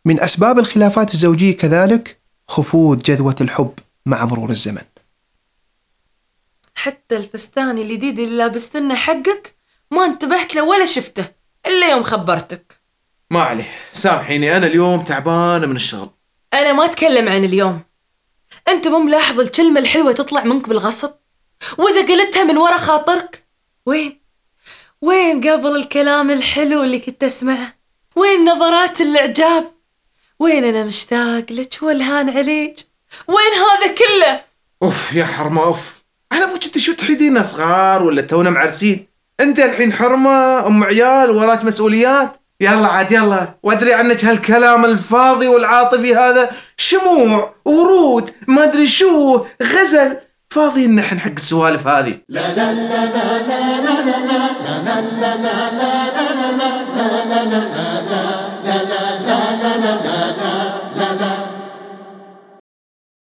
من أسباب الخلافات الزوجية كذلك خفوض جذوة الحب مع مرور الزمن. حتى الفستان الجديد اللي لابستنه حقك ما انتبهت له ولا شفته إلا يوم خبرتك. ما عليه، سامحيني، أنا اليوم تعبانة من الشغل. أنا ما أتكلم عن اليوم. أنت مو ملاحظ الكلمة الحلوة تطلع منك بالغصب؟ وإذا قلتها من ورا خاطرك؟ وين قبل الكلام الحلو اللي كنت أسمعه؟ وين نظرات الإعجاب؟ وين أنا مشتاق لك والهان عليك؟ وين هذا كله؟ أوف يا حرمة، أوف. على أبوك أنت شو تحيدينا صغار ولا تونا معرسين؟ أنت الحين حرمة أم عيال وراك مسؤوليات. يلا عاد يلا، وأدري عنك هالكلام الفاضي والعاطفي هذا شموع ورود ما أدري شو غزل فاضي نحن حق السوالف هذه.